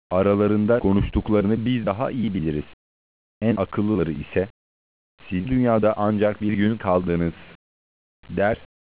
Aralarında konuştuklarını biz daha iyi biliriz. En akıllıları ise, siz dünyada ancak bir gün kaldınız, der